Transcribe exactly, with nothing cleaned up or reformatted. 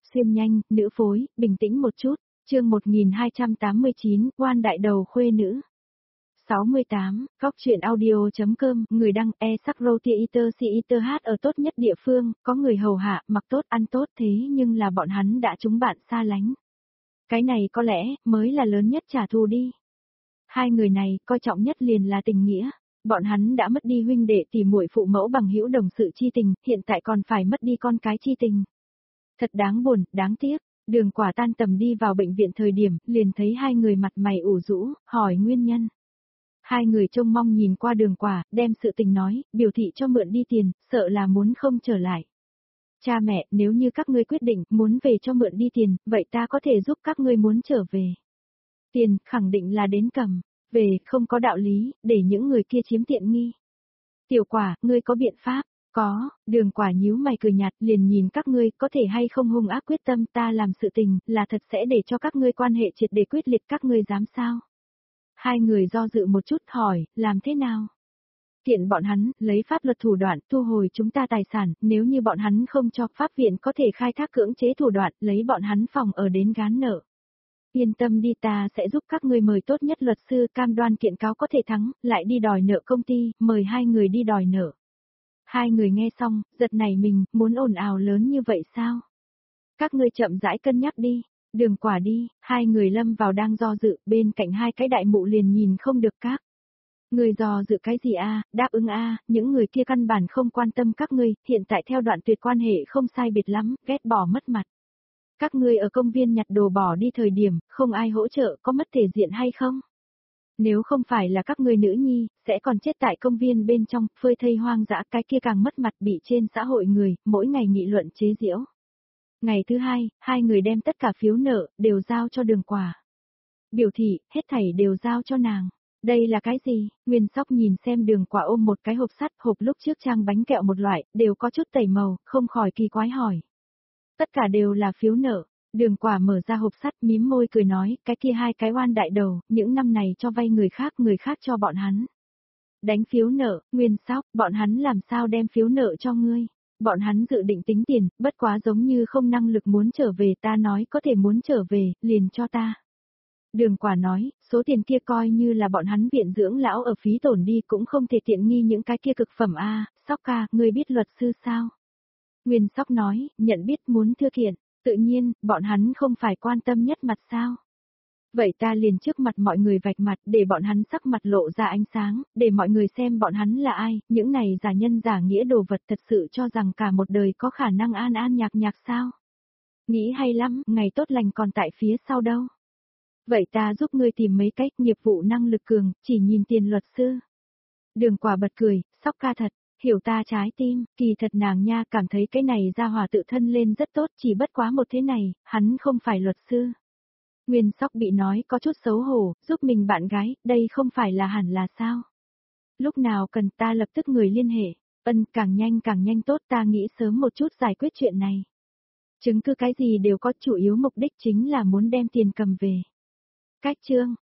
xuyên nhanh, nữ phối, bình tĩnh một chút, chương một nghìn hai trăm tám mươi chín, quan đại đầu khuê nữ. sáu mươi tám, góc truyện audio.com, người đăng e sắc roti eater si eater hát ở tốt nhất địa phương, có người hầu hạ, mặc tốt ăn tốt thế nhưng là bọn hắn đã chúng bạn xa lánh. Cái này có lẽ, mới là lớn nhất trả thù đi. Hai người này, coi trọng nhất liền là tình nghĩa. Bọn hắn đã mất đi huynh đệ tỷ muội phụ mẫu bằng hữu đồng sự chi tình, hiện tại còn phải mất đi con cái chi tình. Thật đáng buồn, đáng tiếc. Đường Quả tan tầm đi vào bệnh viện thời điểm, liền thấy hai người mặt mày ủ rũ, hỏi nguyên nhân. Hai người trông mong nhìn qua Đường Quả, đem sự tình nói, biểu thị cho mượn đi tiền, sợ là muốn không trở lại. Cha mẹ, nếu như các ngươi quyết định muốn về cho mượn đi tiền, vậy ta có thể giúp các ngươi muốn trở về. Tiền, khẳng định là đến cầm. Về, không có đạo lý, để những người kia chiếm tiện nghi. Tiểu Quả, ngươi có biện pháp? Có, Đường Quả nhíu mày cười nhạt, liền nhìn các ngươi có thể hay không hung ác quyết tâm, ta làm sự tình, là thật sẽ để cho các ngươi quan hệ triệt để quyết liệt, các ngươi dám sao? Hai người do dự một chút hỏi, làm thế nào? Kiện bọn hắn, lấy pháp luật thủ đoạn, thu hồi chúng ta tài sản, nếu như bọn hắn không cho, pháp viện có thể khai thác cưỡng chế thủ đoạn, lấy bọn hắn phòng ở đến gán nợ. Yên tâm đi, ta sẽ giúp các ngươi mời tốt nhất luật sư, cam đoan kiện cáo có thể thắng, lại đi đòi nợ công ty, mời hai người đi đòi nợ. Hai người nghe xong, giật nảy mình, muốn ồn ào lớn như vậy sao? Các ngươi chậm rãi cân nhắc đi, Đường Quả đi, hai người lâm vào đang do dự, bên cạnh hai cái đại mụ liền nhìn không được các. Người do dự cái gì a? Đáp ứng a, những người kia căn bản không quan tâm các ngươi, hiện tại theo đoạn tuyệt quan hệ không sai biệt lắm, ghét bỏ mất mặt. Các ngươi ở công viên nhặt đồ bỏ đi thời điểm, không ai hỗ trợ, có mất thể diện hay không? Nếu không phải là các ngươi nữ nhi, sẽ còn chết tại công viên bên trong, phơi thây hoang dã, cái kia càng mất mặt, bị trên xã hội người, mỗi ngày nghị luận chế giễu. Ngày thứ hai, hai người đem tất cả phiếu nợ, đều giao cho Đường Quả. Biểu thị, hết thảy đều giao cho nàng. Đây là cái gì? Nguyên Sóc nhìn xem Đường Quả ôm một cái hộp sắt, hộp lúc trước trang bánh kẹo một loại, đều có chút tẩy màu, không khỏi kỳ quái hỏi. Tất cả đều là phiếu nợ. Đường Quả mở ra hộp sắt, mím môi cười nói, cái kia hai cái oan đại đầu, những năm này cho vay người khác, người khác cho bọn hắn. Đánh phiếu nợ, Nguyên Sóc, bọn hắn làm sao đem phiếu nợ cho ngươi? Bọn hắn dự định tính tiền, bất quá giống như không năng lực muốn trở về, ta nói có thể muốn trở về, liền cho ta. Đường Quả nói, số tiền kia coi như là bọn hắn viện dưỡng lão ở phí tổn đi, cũng không thể tiện nghi những cái kia cực phẩm a. Sóc ca, ngươi biết luật sư sao? Nguyên Sóc nói, nhận biết muốn thư kiện, tự nhiên, bọn hắn không phải quan tâm nhất mặt sao? Vậy ta liền trước mặt mọi người vạch mặt, để bọn hắn sắc mặt lộ ra ánh sáng, để mọi người xem bọn hắn là ai, những này giả nhân giả nghĩa đồ vật thật sự cho rằng cả một đời có khả năng an an nhạc nhạc sao? Nghĩ hay lắm, ngày tốt lành còn tại phía sau đâu. Vậy ta giúp ngươi tìm mấy cách, nghiệp vụ năng lực cường, chỉ nhìn tiền luật sư. Đường Quả bật cười, Sóc ca thật, hiểu ta trái tim, kỳ thật nàng nha cảm thấy cái này ra hòa tự thân lên rất tốt, chỉ bất quá một thế này, hắn không phải luật sư. Nguyên Sóc bị nói có chút xấu hổ, giúp mình bạn gái, đây không phải là hẳn là sao? Lúc nào cần ta lập tức người liên hệ, ân càng nhanh càng nhanh tốt, ta nghĩ sớm một chút giải quyết chuyện này. Chứng cứ cái gì đều có, chủ yếu mục đích chính là muốn đem tiền cầm về. Cách chương,